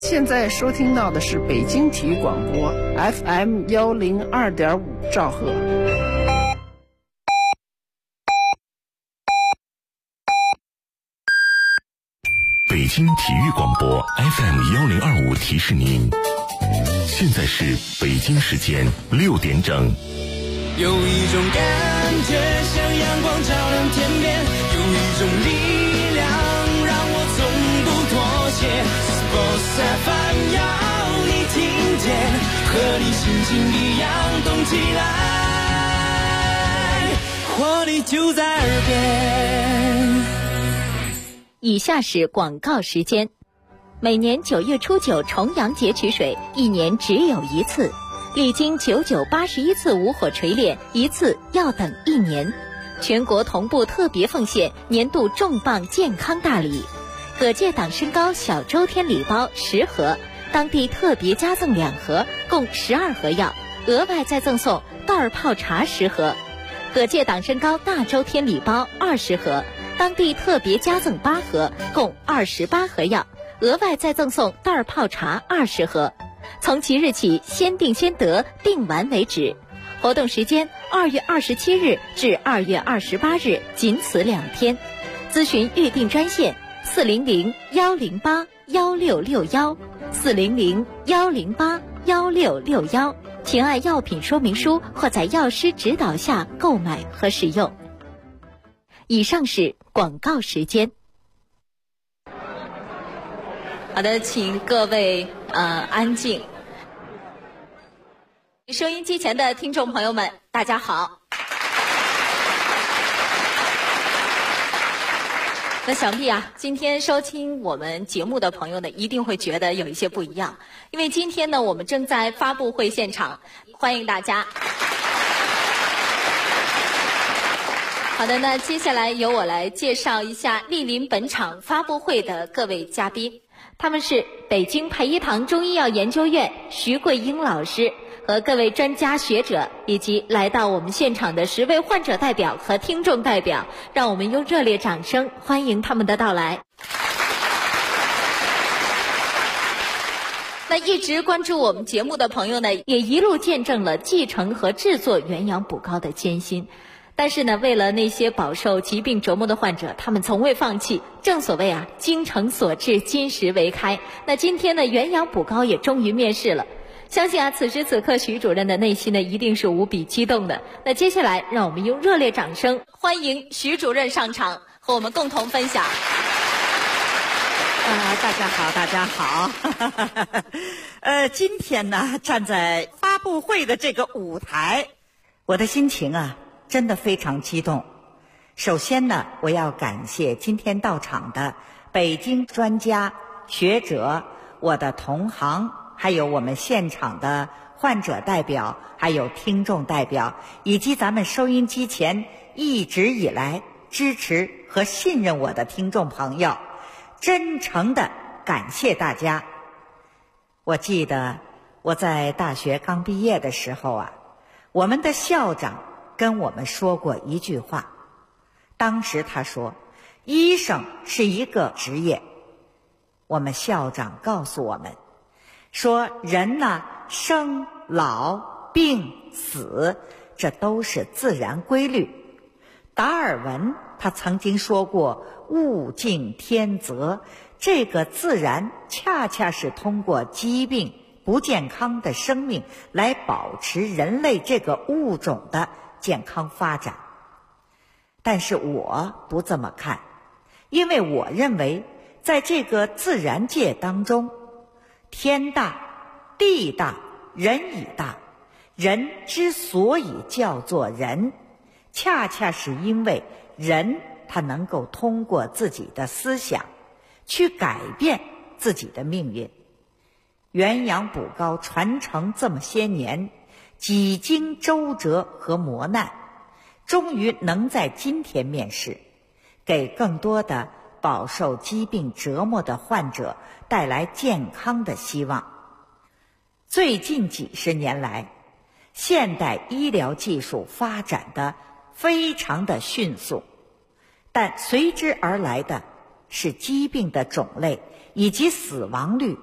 现在收听到的是北京体育广播 FM 102.5兆赫。 北京体育广播 FM 1025提示您，现在是北京时间6点整。 有一种感觉像阳光照亮天边，有一种力量让我从不妥协。Sports FM 要你听见，和你心情一样动起来，活力就在耳边。 以下是广告时间。每年9月初9重阳节取水，一年只有一次，历经9981次无火锤炼，一次要等1年。全国同步特别奉献年度重磅健康大礼：葛芥党参膏小周天礼包10盒，当地特别加赠2盒，共12盒药，额外再赠送袋儿泡茶10盒；葛芥党参膏大周天礼包20盒，当地特别加赠8盒，共28盒药，额外再赠送袋儿泡茶20盒。从即日起，先订先得，订完为止。活动时间2月27日至2月28日，仅此2天。咨询预订专线400-108-1661，400-108-1661，请按药品说明书或在药师指导下购买和使用。以上是广告时间。好的，请各位安静。收音机前的听众朋友们，大家好。那想必今天收听我们节目的朋友呢，一定会觉得有一些不一样，因为今天呢，我们正在发布会现场，欢迎大家。好的，那接下来由我来介绍一下莅临本场发布会的各位嘉宾，他们是北京培一堂中医药研究院徐桂英老师和各位专家学者，以及来到我们现场的10位患者代表和听众代表，让我们用热烈掌声欢迎他们的到来。那一直关注我们节目的朋友呢，也一路见证了继承和制作元阳补膏的艰辛。但是呢，为了那些饱受疾病折磨的患者，他们从未放弃。正所谓精诚所至，金石为开。那今天呢，元阳补膏也终于面世了。相信此时此刻徐主任的内心呢，一定是无比激动的。那接下来，让我们用热烈掌声欢迎徐主任上场，和我们共同分享。 大家好，大家好。今天呢，站在发布会的这个舞台，我的心情真的非常激动。首先呢，我要感谢今天到场的北京专家学者、我的同行，还有我们现场的患者代表，还有听众代表，以及咱们收音机前一直以来支持和信任我的听众朋友，真诚的感谢大家。我记得我在大学刚毕业的时候我们的校长跟我们说过一句话，当时他说，医生是一个职业。我们校长告诉我们说，人生老病死，这都是自然规律。达尔文他曾经说过，物竞天择，这个自然恰恰是通过疾病、不健康的生命来保持人类这个物种的健康发展。但是我不这么看，因为我认为在这个自然界当中，天大地大人以大，人之所以叫做人，恰恰是因为人他能够通过自己的思想去改变自己的命运。元阳补膏传承这么些年，几经周折和磨难，终于能在今天面世，给更多的饱受疾病折磨的患者带来健康的希望。最近几十年来，现代医疗技术发展得非常的迅速，但随之而来的是疾病的种类以及死亡率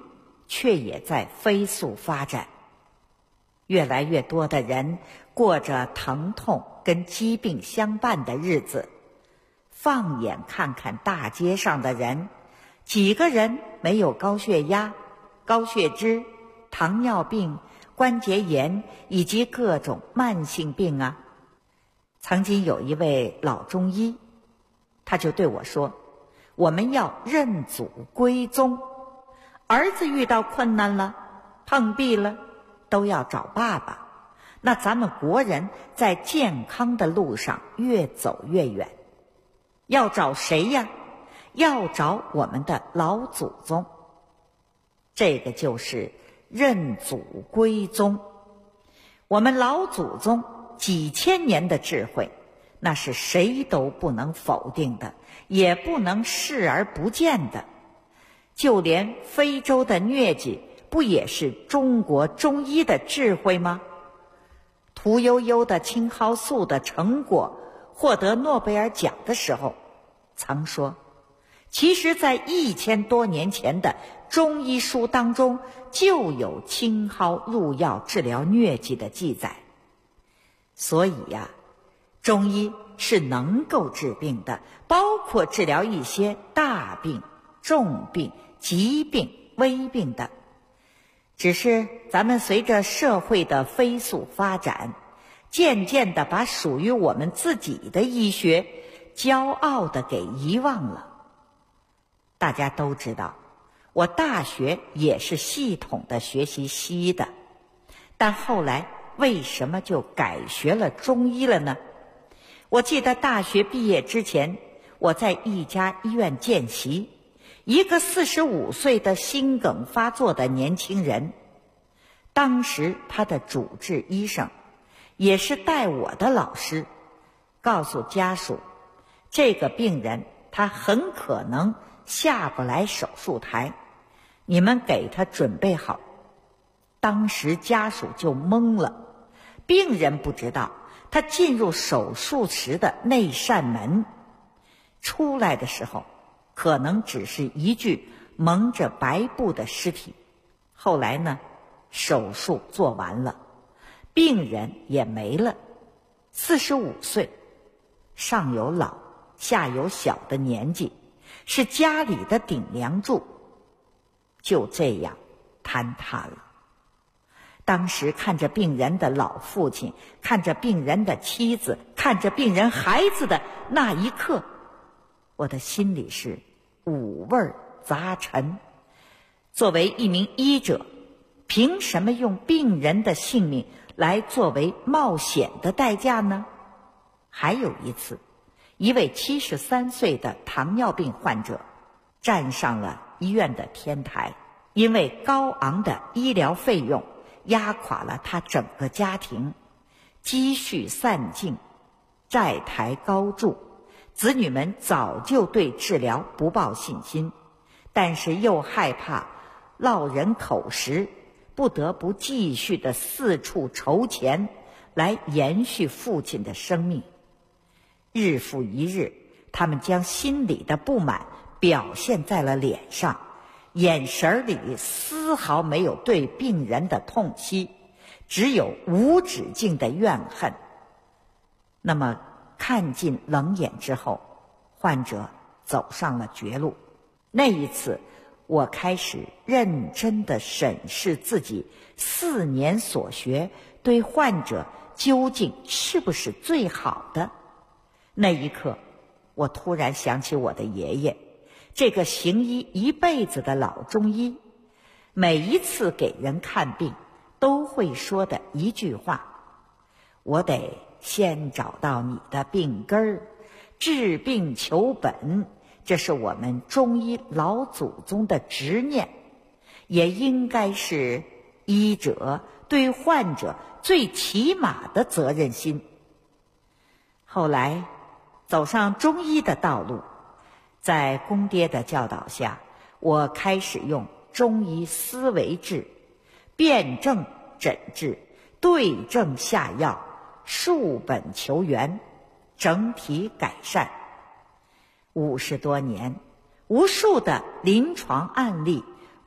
却也在飞速发展。越来越多的人过着疼痛跟疾病相伴的日子。放眼看看大街上的人，几个人没有高血压、高血脂、糖尿病、关节炎以及各种慢性病啊？曾经有一位老中医，他就对我说，我们要认祖归宗，儿子遇到困难了，碰壁了，都要找爸爸。那咱们国人在健康的路上越走越远，要找谁呀？要找我们的老祖宗。这个就是认祖归宗。我们老祖宗几千年的智慧，那是谁都不能否定的，也不能视而不见的。就连非洲的疟疾，不也是中国中医的智慧吗？屠呦呦的青蒿素的成果获得诺贝尔奖的时候，曾说，其实在1000多年前的中医书当中就有青蒿入药治疗疟疾的记载。所以呀，中医是能够治病的，包括治疗一些大病、重病、疾病、危病的。只是咱们随着社会的飞速发展，渐渐地把属于我们自己的医学骄傲地给遗忘了。大家都知道，我大学也是系统地学习西医的，但后来为什么就改学了中医了呢？我记得大学毕业之前，我在一家医院见习，一个45岁的心梗发作的年轻人。当时他的主治医生，也是带我的老师，告诉家属，这个病人他很可能下不来手术台，你们给他准备好。当时家属就懵了，病人不知道，他进入手术室的那扇门，出来的时候可能只是一具蒙着白布的尸体。后来呢，手术做完了，病人也没了。45岁，上有老下有小的年纪，是家里的顶梁柱，就这样坍塌了。当时看着病人的老父亲，看着病人的妻子，看着病人孩子的那一刻，我的心里是五味杂陈。作为一名医者，凭什么用病人的性命来作为冒险的代价呢？还有一次，一位73岁的糖尿病患者站上了医院的天台，因为高昂的医疗费用压垮了他整个家庭，积蓄散尽，债台高筑，子女们早就对治疗不抱信心，但是又害怕落人口实，不得不继续的四处筹钱来延续父亲的生命。日复一日，他们将心里的不满表现在了脸上，眼神里丝毫没有对病人的痛惜，只有无止境的怨恨。那么看尽冷眼之后，患者走上了绝路。那一次，我开始认真地审视自己4年所学对患者究竟是不是最好的。那一刻，我突然想起我的爷爷，这个行医一辈子的老中医，每一次给人看病都会说的一句话：我得先找到你的病根儿，治病求本，这是我们中医老祖宗的执念，也应该是医者对患者最起码的责任心。后来走上中医的道路，在公爹的教导下，我开始用中医思维治，辨证诊治，对症下药，溯本求源，整体改善。50多年，无数的临床案例，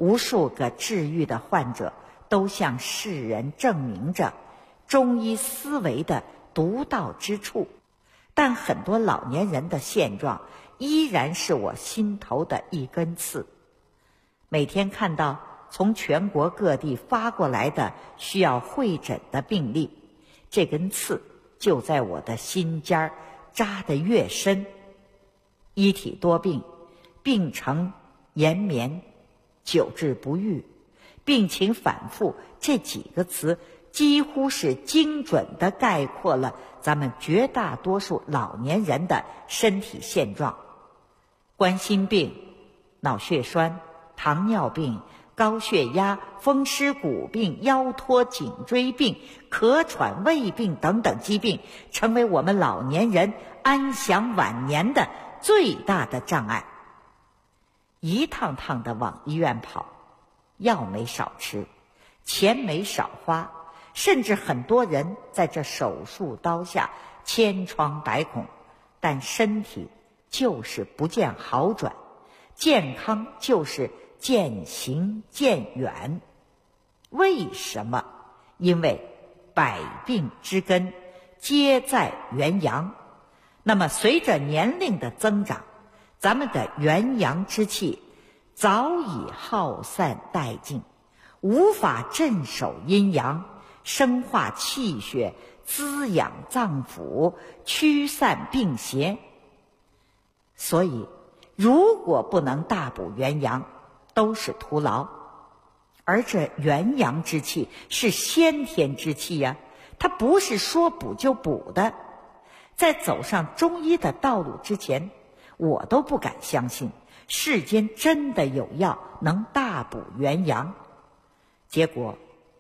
无数个治愈的患者都向世人证明着中医思维的独到之处，但很多老年人的现状依然是我心头的一根刺。每天看到从全国各地发过来的需要会诊的病例，这根刺就在我的心尖儿扎得越深。一体多病，病程延绵，久治不愈，病情反复，这几个词几乎是精准地概括了咱们绝大多数老年人的身体现状。冠心病、脑血栓、糖尿病、高血压、风湿骨病、腰托颈椎病、咳喘胃病等等疾病，成为我们老年人安享晚年的最大的障碍。一趟趟的往医院跑，药没少吃，钱没少花，甚至很多人在这手术刀下千疮百孔，但身体就是不见好转，健康就是渐行渐远。为什么？因为百病之根皆在元阳。那么随着年龄的增长，咱们的元阳之气早已耗散殆尽，无法镇守阴阳，生化气血，滋养脏腑，驱散病邪。所以如果不能大补元阳，都是徒劳。而这元阳之气是先天之气呀，它不是说补就补的。在走上中医的道路之前，我都不敢相信世间真的有药能大补元阳。结果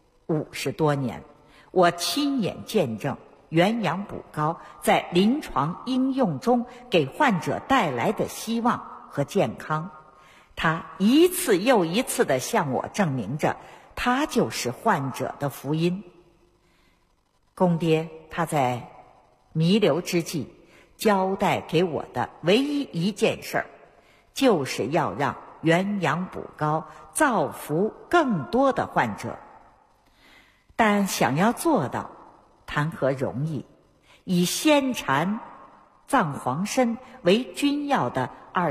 50多年，我亲眼见证元阳补膏在临床应用中给患者带来的希望和健康。他一次又一次地向我证明着，他就是患者的福音。公爹他在弥留之际交代给我的唯一一件事儿，就是要让元阳补膏造福更多的患者。但想要做到，谈何容易？以鲜蝉、藏黄参为君药的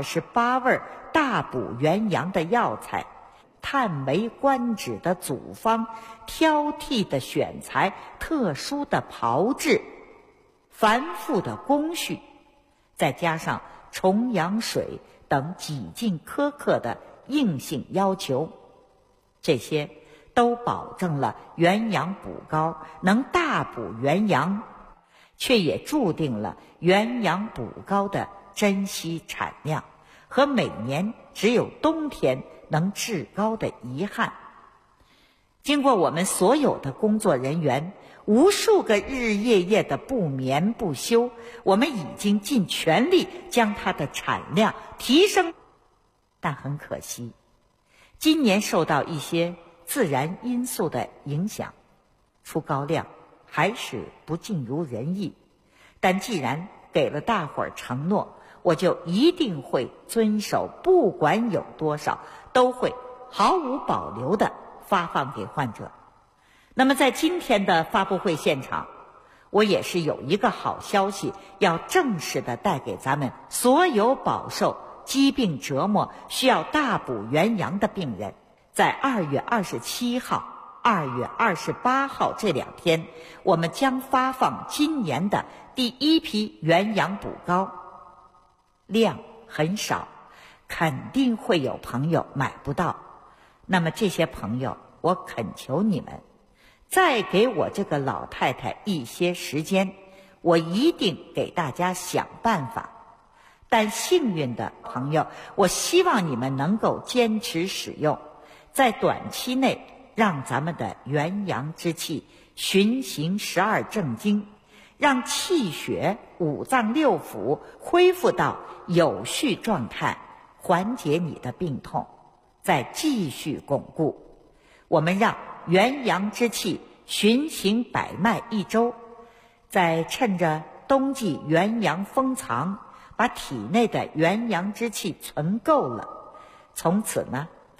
28味大补元阳的药材，叹为观止的组方，挑剔的选材，特殊的炮制，繁复的工序，再加上重阳水等几近苛刻的硬性要求，这些都保证了元阳补膏能大补元阳，却也注定了元阳补膏的珍稀产量和每年只有冬天能制膏的遗憾。经过我们所有的工作人员无数个日日夜夜的不眠不休，我们已经尽全力将它的产量提升。但很可惜，今年受到一些自然因素的影响，出膏量还是不尽如人意。但既然给了大伙儿承诺，我就一定会遵守，不管有多少，都会毫无保留地发放给患者。那么在今天的发布会现场，我也是有一个好消息要正式地带给咱们所有饱受疾病折磨需要大补元阳的病人。在2月27号、2月28号这2天，我们将发放今年的第一批元阳补膏，量很少，肯定会有朋友买不到。那么这些朋友，我恳求你们再给我这个老太太一些时间，我一定给大家想办法。但幸运的朋友，我希望你们能够坚持使用，在短期内让咱们的元阳之气循行12正经，让气血5脏6腑恢复到有序状态，缓解你的病痛，再继续巩固。我们让元阳之气循行百脉1周，再趁着冬季元阳封藏，把体内的元阳之气存够了，从此呢，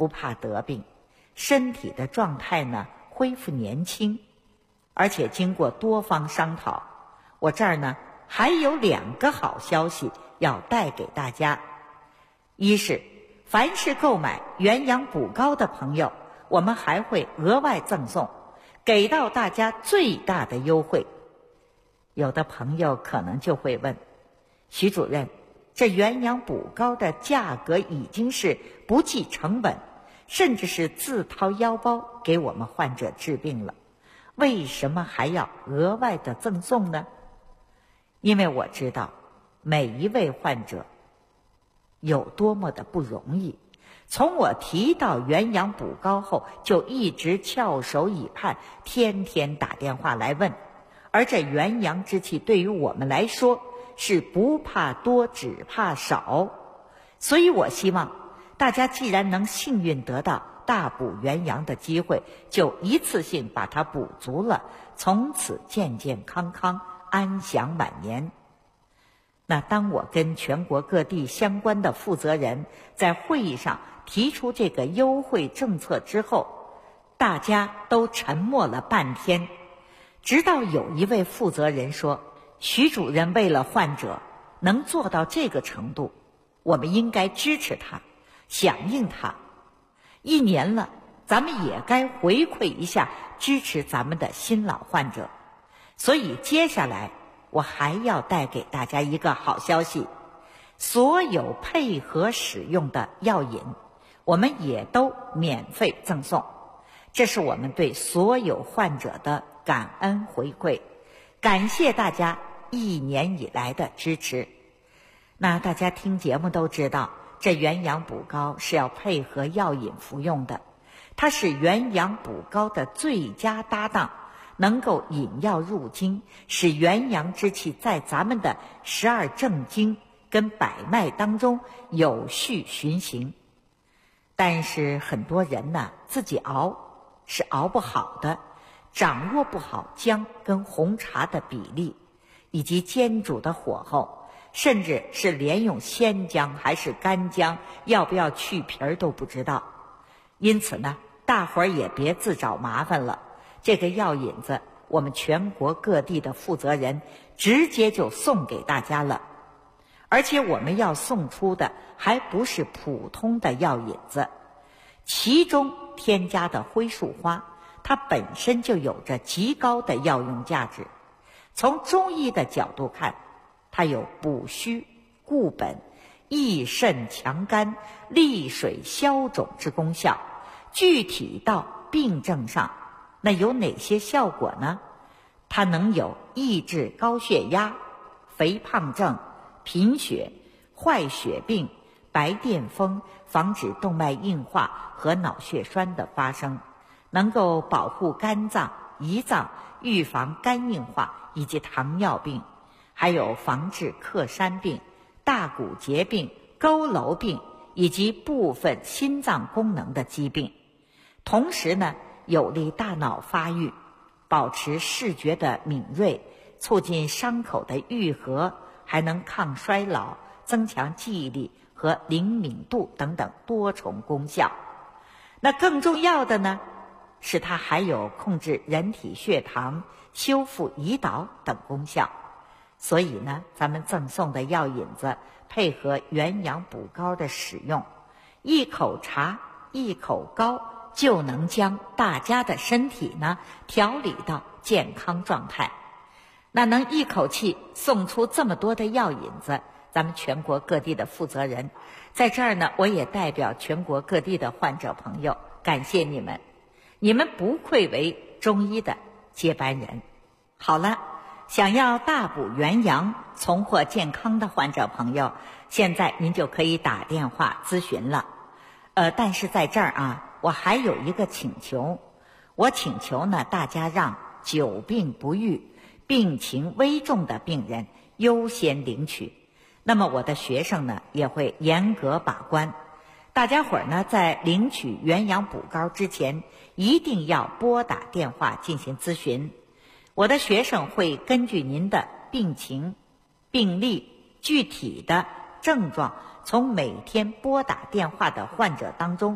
不怕得病，身体的状态呢恢复年轻。而且经过多方商讨，我这儿呢还有2个好消息要带给大家。一是凡是购买元阳补膏的朋友，我们还会额外赠送，给到大家最大的优惠。有的朋友可能就会问，徐主任，这元阳补膏的价格已经是不计成本，甚至是自掏腰包给我们患者治病了，为什么还要额外的赠送呢？因为我知道每一位患者有多么的不容易，从我提到元阳补膏后，就一直翘首以盼，天天打电话来问。而这元阳之气对于我们来说是不怕多只怕少，所以我希望大家既然能幸运得到大补元阳的机会，就一次性把它补足了，从此健健康康，安享晚年。那当我跟全国各地相关的负责人在会议上提出这个优惠政策之后，大家都沉默了半天，直到有一位负责人说，徐主任为了患者能做到这个程度，我们应该支持他，响应他。1年了，咱们也该回馈一下，支持咱们的新老患者。所以接下来我还要带给大家一个好消息，所有配合使用的药引我们也都免费赠送，这是我们对所有患者的感恩回馈，感谢大家1年以来的支持。那大家听节目都知道，这元阳补膏是要配合药引服用的，它是元阳补膏的最佳搭档，能够引药入经，使元阳之气在咱们的12正经跟百脉当中有序循行。但是很多人呢，自己熬是熬不好的，掌握不好姜跟红茶的比例，以及煎煮的火候，甚至是连用鲜姜还是干姜，要不要去皮儿都不知道。因此呢，大伙儿也别自找麻烦了，这个药引子我们全国各地的负责人直接就送给大家了。而且我们要送出的还不是普通的药引子，其中添加的灰树花，它本身就有着极高的药用价值。从中医的角度看，它有补虚固本、益肾强肝、利水消肿之功效。具体到病症上，那有哪些效果呢？它能有抑制高血压、肥胖症、贫血、坏血病、白癜风，防止动脉硬化和脑血栓的发生，能够保护肝脏、胰脏，预防肝硬化以及糖尿病，还有防治克山病、大骨节病、佝偻病以及部分心脏功能的疾病。同时呢，有利大脑发育，保持视觉的敏锐，促进伤口的愈合，还能抗衰老，增强记忆力和灵敏度等等多重功效。那更重要的呢，是它还有控制人体血糖、修复胰岛等功效。所以呢，咱们赠送的药引子配合元阳补膏的使用，一口茶一口膏就能将大家的身体呢调理到健康状态。那能一口气送出这么多的药引子，咱们全国各地的负责人在这儿呢，我也代表全国各地的患者朋友感谢你们，你们不愧为中医的接班人。好了，想要大补元阳、重获健康的患者朋友，现在您就可以打电话咨询了。但是在这儿啊，我还有一个请求，我请求呢，大家让久病不愈、病情危重的病人优先领取。那么我的学生呢，也会严格把关。大家伙儿呢，在领取元阳补膏之前，一定要拨打电话进行咨询。我的学生会根据您的病情、病历、具体的症状，从每天拨打电话的患者当中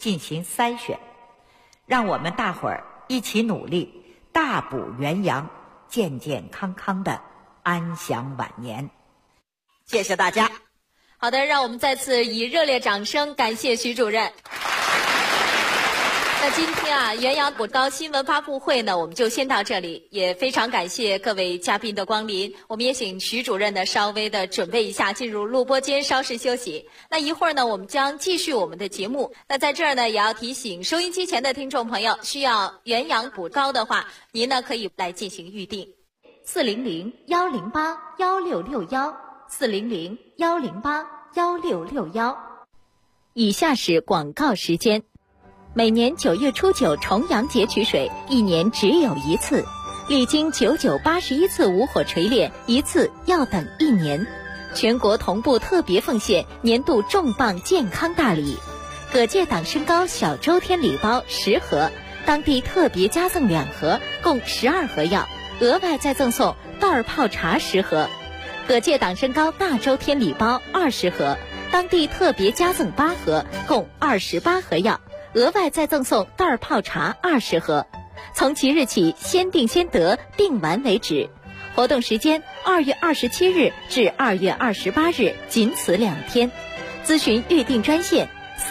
进行筛选，让我们大伙儿一起努力，大补元阳，健健康康的安享晚年。谢谢大家。 好的，让我们再次以热烈掌声感谢徐主任。那今天元阳补膏新闻发布会呢，我们就先到这里，也非常感谢各位嘉宾的光临。我们也请徐主任呢稍微的准备一下，进入录播间稍事休息。那一会儿呢，我们将继续我们的节目。那在这儿呢，也要提醒收音机前的听众朋友，需要元阳补膏的话，您呢可以来进行预定，400-108-1661，400-108-1661。以下是广告时间。每年9月初9重阳节取水，一年只有一次，历经9981次无火锤炼，一次要等1年。全国同步特别奉献年度重磅健康大礼：葛芥党参膏小周天礼包10盒，当地特别加赠2盒，共12盒药，额外再赠送袋泡茶10盒；葛芥党参膏大周天礼包20盒，当地特别加赠8盒，共28盒药，额外再赠送袋泡茶20盒。从即日起先订先得，订完为止。活动时间2月27日至2月28日，仅此2天。咨询预订专线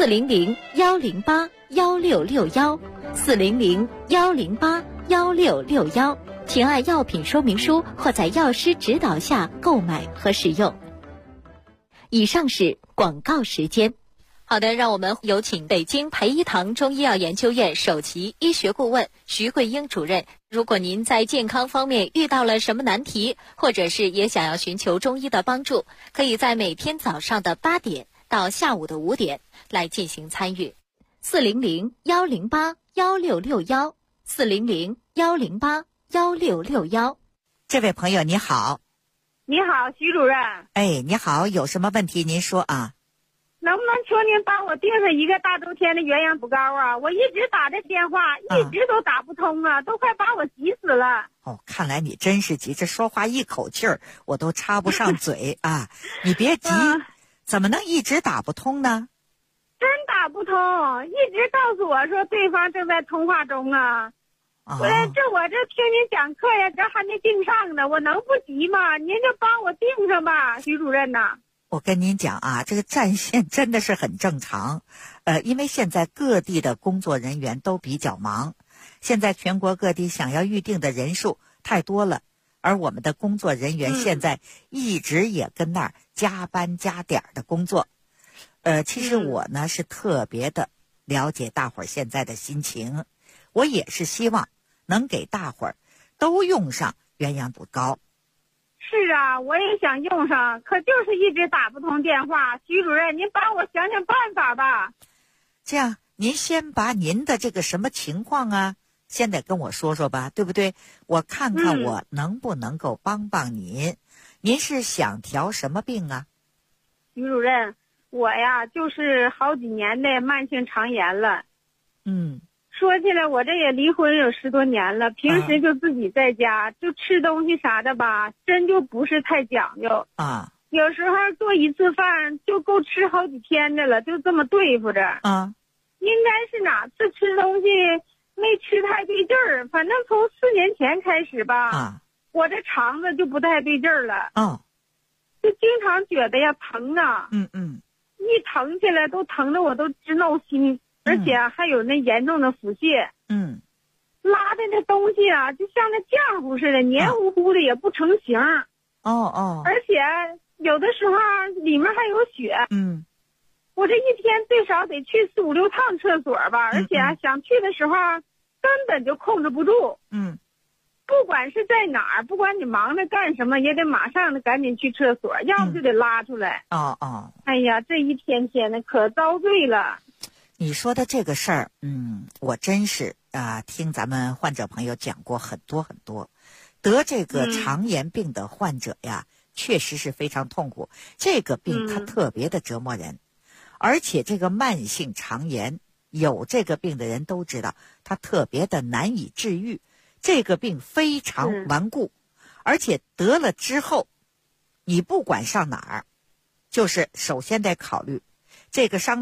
400-108-1661，400-108-1661，请按药品说明书或在药师指导下购买和使用。以上是广告时间。好的，让我们有请北京培一堂中医药研究院首席医学顾问徐桂英主任。如果您在健康方面遇到了什么难题，或者是也想要寻求中医的帮助，可以在每天早上的8点到下午的5点来进行参与。400-108-1661，400-108-1661。 这位朋友你好。 你好，徐主任。 哎，你好，有什么问题您说啊？ 能不能求您帮我订上一个大周天的元阳补膏啊？我一直打这电话，一直都打不通啊，都快把我急死了。 哦，看来你真是急，这说话一口气儿，我都插不上嘴啊！你别急，怎么能一直打不通呢？ 真打不通，一直告诉我说对方正在通话中啊。我这听您讲课呀，这还没订上呢，我能不急吗？您就帮我订上吧，徐主任呐。 我跟您讲啊，这个占线真的是很正常，因为现在各地的工作人员都比较忙，现在全国各地想要预定的人数太多了，而我们的工作人员现在一直也跟那儿加班加点的工作。其实我呢是特别的了解大伙儿现在的心情，我也是希望能给大伙儿都用上元阳补膏。 是啊，我也想用上，可就是一直打不通电话。徐主任，您帮我想想办法吧。 这样，您先把您的这个什么情况啊，先得跟我说说吧，对不对？我看看我能不能够帮帮您。您是想调什么病啊？ 徐主任，我呀就是好几年的慢性肠炎了。说起来，我这也离婚有10多年了，平时就自己在家，就吃东西啥的吧，真就不是太讲究啊。 有时候做一次饭就够吃好几天的了，就这么对付着啊。 应该是哪次吃东西没吃太对劲儿，反正从4年前开始吧，我这肠子就不太对劲儿了。就经常觉得呀疼啊，一疼起来都疼得我都直闹心。而且还有那严重的腹泻，拉的那东西啊，就像那浆糊似的，黏糊糊的，也不成形。而且有的时候里面还有血。我这一天最少得去4、5、6趟厕所吧，而且想去的时候根本就控制不住。不管是在哪儿，不管你忙着干什么，也得马上的赶紧去厕所，要不就得拉出来。哎呀，这一天天的可遭罪了。 你说的这个事儿，我真是听咱们患者朋友讲过很多很多，得这个肠炎病的患者呀，确实是非常痛苦。这个病它特别的折磨人，而且这个慢性肠炎，有这个病的人都知道，它特别的难以治愈。这个病非常顽固，而且得了之后，你不管上哪儿，就是首先得考虑这个商场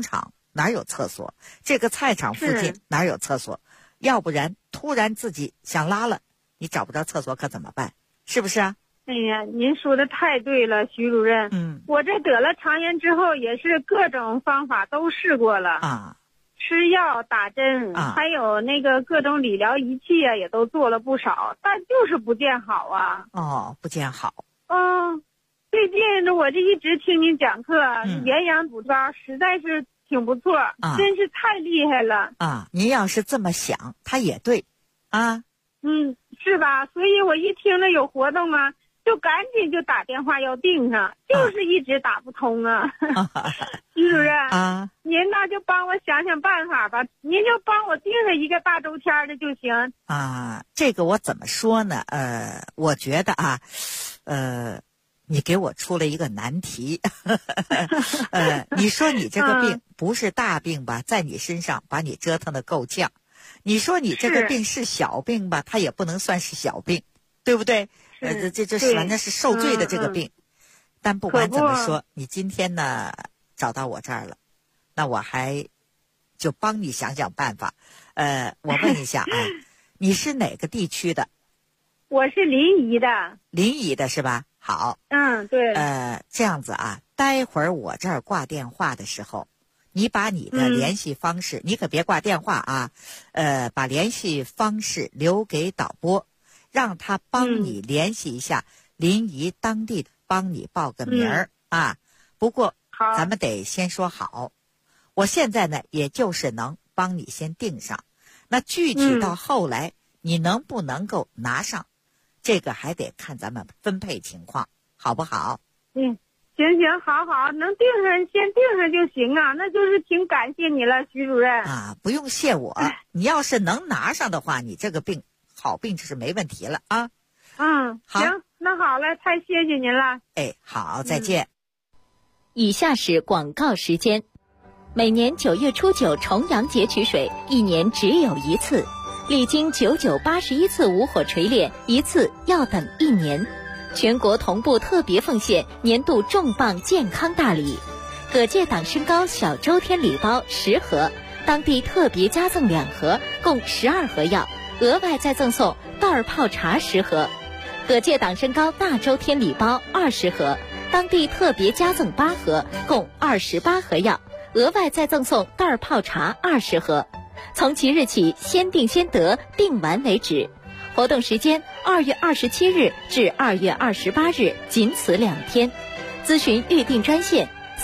哪有厕所？这个菜场附近哪有厕所？要不然突然自己想拉了，你找不着厕所可怎么办？是不是啊？ 哎呀，您说的太对了，徐主任。我这得了肠炎之后，也是各种方法都试过了啊，吃药、打针啊，还有那个各种理疗仪器啊，也都做了不少，但就是不见好啊。 哦，不见好。 最近我这一直听您讲课，营养补膏实在是挺不错，真是太厉害了啊！您要是这么想，他也对啊。 是吧？所以我一听着有活动啊，就赶紧就打电话要订上，就是一直打不通啊。徐主任啊，您那就帮我想想办法吧，您就帮我订上一个大周天的就行啊。这个我怎么说呢？我觉得啊，你给我出了一个难题。你说你这个病不是大病吧，在你身上把你折腾的够呛。你说你这个病是小病吧，它也不能算是小病，对不对？这反正是受罪的这个病。但不管怎么说，你今天呢找到我这儿了，那我还就帮你想想办法。我问一下啊，你是哪个地区的？ 我是临沂的。 临沂的是吧？好。 对。 这样子啊，待会儿我这儿挂电话的时候，你把你的联系方式，你可别挂电话啊，把联系方式留给导播，让他帮你联系一下临沂当地，帮你报个名儿啊。不过咱们得先说好，我现在呢也就是能帮你先订上，那具体到后来你能不能够拿上，这个还得看咱们分配情况，好不好？ 行，好，能订上先订上就行啊，那就是挺感谢你了，徐主任啊，不用谢我。你要是能拿上的话，你这个病好病就是没问题了啊。 好，行，那好了，太谢谢您了。 好，再见。 以下是广告时间。每年9月初9重阳节取水，一年只有一次，历经9981次无火锤炼，一次要等1年。全国同步特别奉献年度重磅健康大礼，葛界党参膏小周天礼包10盒，当地特别加赠2盒，共12盒药，额外再赠送袋泡茶10盒；葛界党参膏大周天礼包20盒，当地特别加赠8盒，共28盒药，额外再赠送袋泡茶20盒。从即日起，先订先得，订完为止。活动时间2月27日至2月28日，仅此2天。咨询预订专线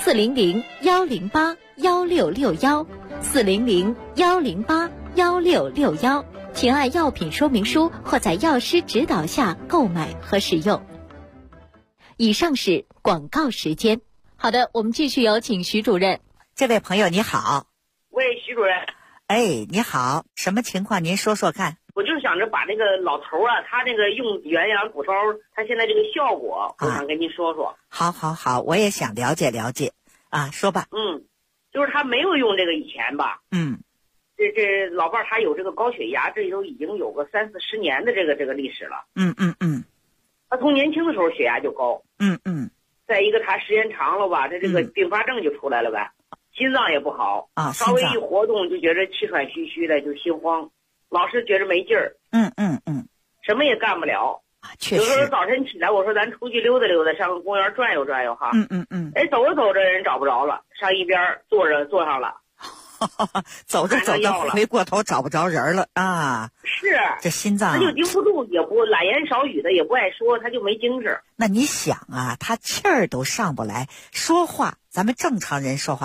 400-108-1661，400-108-1661，请按药品说明书或在药师指导下购买和使用。以上是广告时间。好的，我们继续有请徐主任。 这位朋友你好。 喂，徐主任。 你好，什么情况您说说看。 我就想着把那个老头啊，他那个用元阳补膏，他现在这个效果，我想跟您说说。 好，我也想了解了解啊，说吧。 就是他没有用这个以前吧。这老伴儿他有这个高血压，这都已经有个30-40年的这个历史了。他从年轻的时候血压就高。再一个他时间长了吧，他这个并发症就出来了呗。心脏也不好啊，稍微一活动就觉得气喘吁吁的，就心慌。老是觉着没劲儿，什么也干不了。 确实， 有时候早晨起来，我说咱出去溜达溜达，上个公园转悠转悠哈。走着走着人找不着了，上一边坐上了， 走着回过头找不着人了啊。 是， 这心脏他就经不住，也不懒言少语的，也不爱说，他就没精神。 那你想啊，他气儿都上不来，说话咱们正常人说话